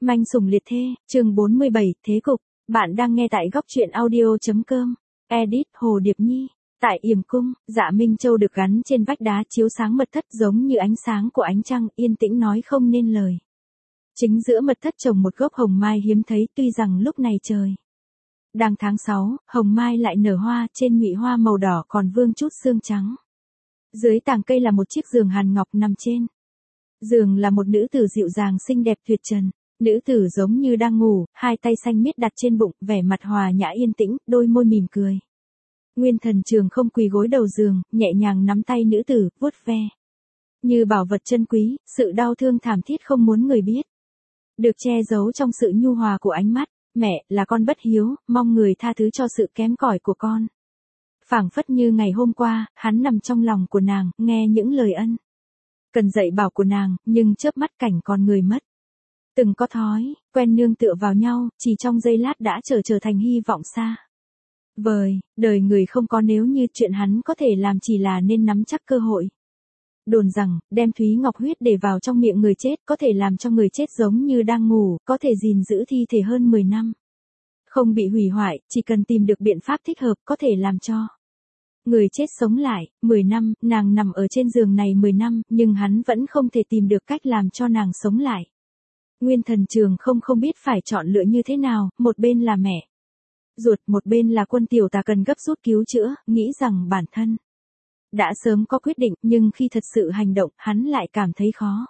Manh sủng liệt thê, chương 47, thế cục. Bạn đang nghe tại góc truyện audio.com. Edit Hồ Điệp Nhi. Tại Yểm Cung, Dạ Minh Châu được gắn trên vách đá chiếu sáng mật thất giống như ánh sáng của ánh trăng, yên tĩnh nói không nên lời. Chính giữa mật thất trồng một gốc hồng mai hiếm thấy, tuy rằng lúc này trời đang tháng 6, hồng mai lại nở hoa, trên nhụy hoa màu đỏ còn vương chút sương trắng. Dưới tàng cây là một chiếc giường hàn ngọc nằm trên. Giường là một nữ tử dịu dàng xinh đẹp tuyệt trần. Nữ tử giống như đang ngủ, hai tay xanh miết đặt trên bụng, vẻ mặt hòa nhã yên tĩnh, đôi môi mỉm cười. Nguyên Thần Trường không quỳ gối đầu giường, nhẹ nhàng nắm tay nữ tử, vuốt ve. Như bảo vật chân quý, sự đau thương thảm thiết không muốn người biết. Được che giấu trong sự nhu hòa của ánh mắt, mẹ, là con bất hiếu, mong người tha thứ cho sự kém cỏi của con. Phảng phất như ngày hôm qua, hắn nằm trong lòng của nàng, nghe những lời ân cần dạy bảo của nàng, nhưng chớp mắt cảnh còn người mất. Từng có thói, quen nương tựa vào nhau, chỉ trong giây lát đã trở thành hy vọng xa vời, đời người không có nếu như, chuyện hắn có thể làm chỉ là nên nắm chắc cơ hội. Đồn rằng, đem Thúy Ngọc huyết để vào trong miệng người chết có thể làm cho người chết giống như đang ngủ, có thể gìn giữ thi thể hơn 10 năm. Không bị hủy hoại, chỉ cần tìm được biện pháp thích hợp có thể làm cho người chết sống lại. 10 năm, nàng nằm ở trên giường này 10 năm, nhưng hắn vẫn không thể tìm được cách làm cho nàng sống lại. Nguyên Thần Trường không biết phải chọn lựa như thế nào, một bên là mẹ ruột, một bên là Quân Tiểu Tà cần gấp rút cứu chữa, nghĩ rằng bản thân đã sớm có quyết định, nhưng khi thật sự hành động, hắn lại cảm thấy khó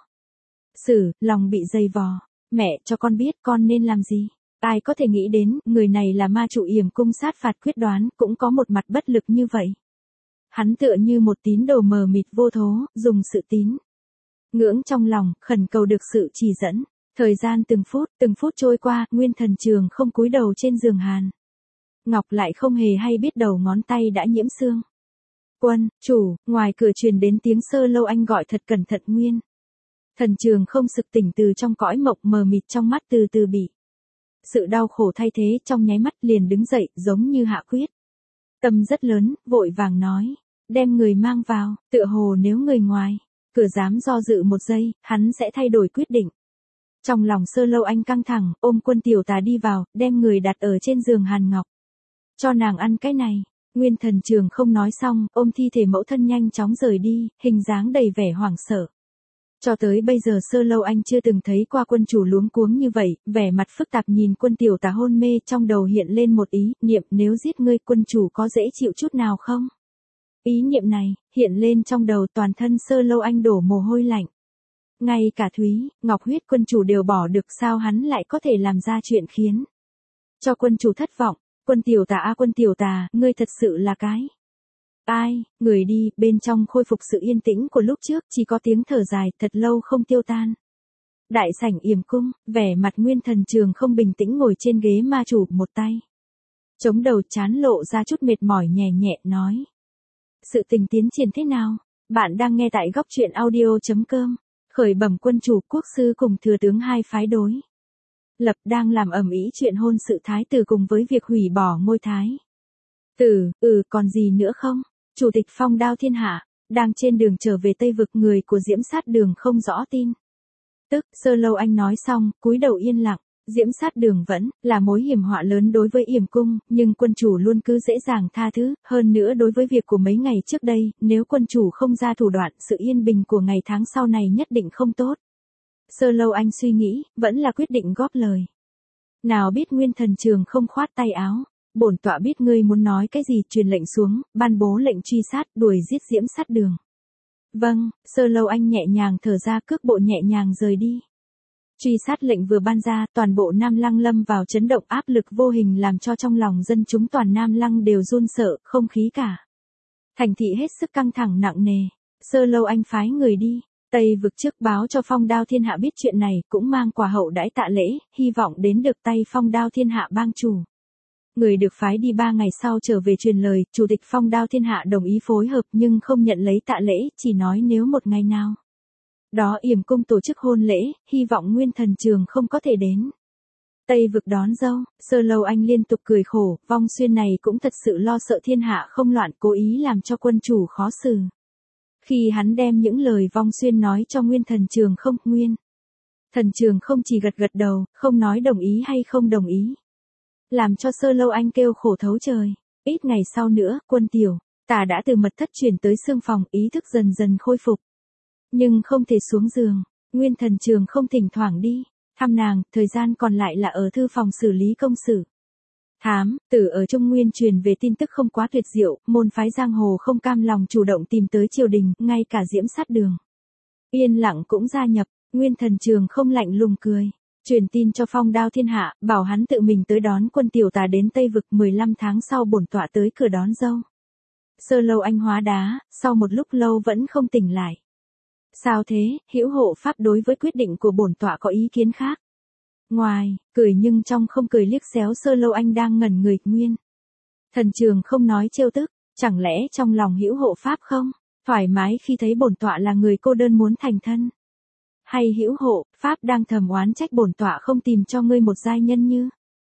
lòng bị dày vò. Mẹ, cho con biết con nên làm gì. Ai có thể nghĩ đến, người này là ma chủ Yểm Cung sát phạt quyết đoán, cũng có một mặt bất lực như vậy. Hắn tựa như một tín đồ mờ mịt vô thố, dùng sự tín ngưỡng trong lòng, khẩn cầu được sự chỉ dẫn. Thời gian từng phút trôi qua, Nguyên Thần Trường không cúi đầu trên giường hàn ngọc, lại không hề hay biết đầu ngón tay đã nhiễm sương. Quân, chủ, ngoài cửa truyền đến tiếng Sơ Lâu Anh gọi thật cẩn thận. Nguyên Thần Trường không sực tỉnh từ trong cõi mộng mờ mịt, trong mắt từ từ bị sự đau khổ thay thế, trong nháy mắt liền đứng dậy, giống như hạ quyết tâm rất lớn, vội vàng nói, đem người mang vào. Tựa hồ nếu người ngoài cửa dám do dự một giây, hắn sẽ thay đổi quyết định. Trong lòng Sơ Lâu Anh căng thẳng, ôm Quân Tiểu Tà đi vào, đem người đặt ở trên giường hàn ngọc. Cho nàng ăn cái này. Nguyên Thần Trường không nói xong, ôm thi thể mẫu thân nhanh chóng rời đi, hình dáng đầy vẻ hoảng sợ. Cho tới bây giờ Sơ Lâu Anh chưa từng thấy qua quân chủ luống cuống như vậy, vẻ mặt phức tạp nhìn Quân Tiểu Tà hôn mê, trong đầu hiện lên một ý niệm, nếu giết ngươi quân chủ có dễ chịu chút nào không? Ý niệm này hiện lên trong đầu, toàn thân Sơ Lâu Anh đổ mồ hôi lạnh. Ngay cả Thúy Ngọc huyết quân chủ đều bỏ được, sao hắn lại có thể làm ra chuyện khiến cho quân chủ thất vọng. Quân Tiểu Tà, Quân Tiểu Tà, ngươi thật sự là cái ai? Người đi. Bên trong khôi phục sự yên tĩnh của lúc trước, chỉ có tiếng thở dài thật lâu không tiêu tan. Đại sảnh Yểm Cung, vẻ mặt Nguyên Thần Trường không bình tĩnh ngồi trên ghế ma chủ, một tay chống đầu, trán lộ ra chút mệt mỏi, nhẹ nhẹ nói, sự tình tiến triển thế nào? Bạn đang nghe tại góc truyện audio.com. Khởi bẩm quân chủ, quốc sư cùng thừa tướng hai phái đối lập đang làm ầm ĩ chuyện hôn sự thái tử cùng với việc hủy bỏ ngôi thái tử. Còn gì nữa không? Chủ tịch Phong Đao Thiên Hạ đang trên đường trở về Tây Vực, người của Diễm Sát Đường không rõ tin tức. Sơ Lâu Anh nói xong, cúi đầu yên lặng. Diễm Sát Đường vẫn là mối hiểm họa lớn đối với Yểm Cung, nhưng quân chủ luôn cứ dễ dàng tha thứ, hơn nữa đối với việc của mấy ngày trước đây, nếu quân chủ không ra thủ đoạn, sự yên bình của ngày tháng sau này nhất định không tốt. Sơ Lâu Anh suy nghĩ, vẫn là quyết định góp lời. Nào biết Nguyên Thần Trường không khoát tay áo, bổn tọa biết ngươi muốn nói cái gì, truyền lệnh xuống, ban bố lệnh truy sát, đuổi giết Diễm Sát Đường. Vâng. Sơ Lâu Anh nhẹ nhàng thở ra, cước bộ nhẹ nhàng rời đi. Truy sát lệnh vừa ban ra, toàn bộ Nam Lăng lâm vào chấn động, áp lực vô hình làm cho trong lòng dân chúng toàn Nam Lăng đều run sợ, không khí cả thành thị hết sức căng thẳng nặng nề. Sơ Lâu Anh phái người đi Tây Vực trước báo cho Phong Đao Thiên Hạ biết chuyện này, cũng mang quà hậu đãi tạ lễ, hy vọng đến được tay Phong Đao Thiên Hạ bang chủ. Người được phái đi 3 ngày sau trở về truyền lời, chủ tịch Phong Đao Thiên Hạ đồng ý phối hợp nhưng không nhận lấy tạ lễ, chỉ nói nếu một ngày nào đó Yểm Cung tổ chức hôn lễ, hy vọng Nguyên Thần Trường không có thể đến Tây Vực đón dâu. Sơ Lâu Anh liên tục cười khổ, Vong Xuyên này cũng thật sự lo sợ thiên hạ không loạn, cố ý làm cho quân chủ khó xử. Khi hắn đem những lời Vong Xuyên nói cho Nguyên Thần Trường không, Nguyên Thần Trường không chỉ gật gật đầu, không nói đồng ý hay không đồng ý. Làm cho Sơ Lâu Anh kêu khổ thấu trời. Ít ngày sau nữa, Quân Tiểu, Tả đã từ mật thất chuyển tới xương phòng, ý thức dần dần khôi phục. Nhưng không thể xuống giường, Nguyên Thần Trường không thỉnh thoảng đi thăm nàng, thời gian còn lại là ở thư phòng xử lý công sự. Thám tử ở Trung Nguyên truyền về tin tức không quá tuyệt diệu, môn phái giang hồ không cam lòng chủ động tìm tới triều đình, ngay cả Diễm Sát Đường yên lặng cũng gia nhập. Nguyên Thần Trường không lạnh lùng cười, truyền tin cho Phong Đao Thiên Hạ, bảo hắn tự mình tới đón Quân Tiểu Tà đến Tây Vực, 15 tháng sau bổn tọa tới cửa đón dâu. Sơ Lâu Anh hóa đá, sau một lúc lâu vẫn không tỉnh lại. Sao thế? Hữu hộ pháp đối với quyết định của bổn tọa có ý kiến khác. Ngoài, cười nhưng trong không cười liếc xéo Sơ Lâu Anh đang ngẩn người. Nguyên Thần Trường không nói trêu tức, chẳng lẽ trong lòng hữu hộ pháp không thoải mái khi thấy bổn tọa là người cô đơn muốn thành thân? Hay hữu hộ pháp đang thầm oán trách bổn tọa không tìm cho ngươi một giai nhân như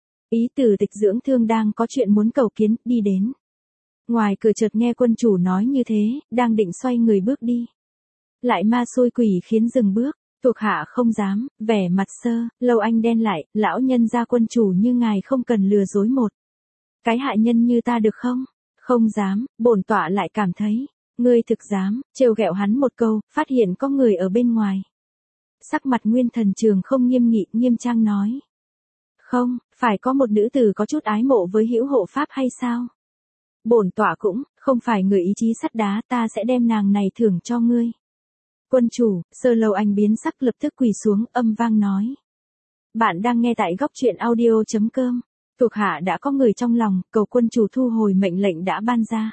ý Tử Tịch dưỡng thương đang có chuyện muốn cầu kiến, đi đến. Ngoài cửa chợt nghe quân chủ nói như thế, đang định xoay người bước đi. Lại ma xôi quỷ khiến dừng bước, thuộc hạ không dám, vẻ mặt Sơ Lâu Anh đen lại, lão nhân gia quân chủ như ngài không cần lừa dối một cái hạ nhân như ta được không? Không dám, bổn tọa lại cảm thấy, ngươi thực dám, trêu ghẹo hắn một câu, phát hiện có người ở bên ngoài. Sắc mặt Nguyên Thần Trường không nghiêm nghị, nghiêm trang nói. Không, phải có một nữ tử có chút ái mộ với hữu hộ pháp hay sao? Bổn tọa cũng, không phải người ý chí sắt đá, ta sẽ đem nàng này thưởng cho ngươi. Quân chủ, Sơ Lâu Anh biến sắc lập tức quỳ xuống, âm vang nói. Bạn đang nghe tại góc truyện audio.com. Thuộc hạ đã có người trong lòng, cầu quân chủ thu hồi mệnh lệnh đã ban ra.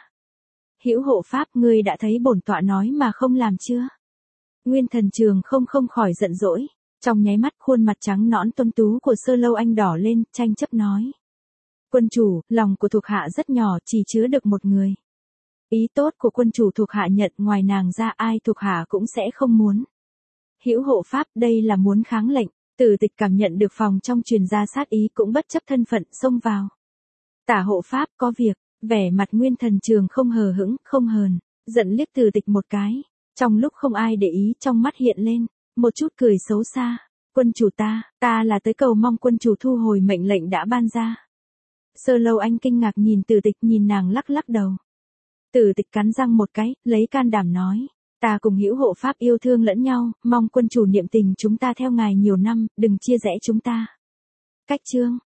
Hữu hộ pháp, ngươi đã thấy bổn tọa nói mà không làm chưa? Nguyên Thần Trường không khỏi giận dỗi, trong nháy mắt khuôn mặt trắng nõn tuấn tú của Sơ Lâu Anh đỏ lên, tranh chấp nói. Quân chủ, lòng của thuộc hạ rất nhỏ, chỉ chứa được một người. Ý tốt của quân chủ thuộc hạ nhận, ngoài nàng ra ai thuộc hạ cũng sẽ không muốn. Hữu hộ pháp, đây là muốn kháng lệnh. Tử Tịch cảm nhận được phòng trong truyền ra sát ý cũng bất chấp thân phận xông vào. Tả hộ pháp có việc, vẻ mặt Nguyên Thần Trường không hờ hững, không hờn, giận liếc Tử Tịch một cái. Trong lúc không ai để ý, trong mắt hiện lên một chút cười xấu xa. Quân chủ ta là tới cầu mong quân chủ thu hồi mệnh lệnh đã ban ra. Sơ Lâu Anh kinh ngạc nhìn Tử Tịch, nhìn nàng lắc lắc đầu. Tử Tịch cắn răng một cái, lấy can đảm nói. Ta cùng hữu hộ pháp yêu thương lẫn nhau, mong quân chủ niệm tình chúng ta theo ngài nhiều năm, đừng chia rẽ chúng ta. Cách chương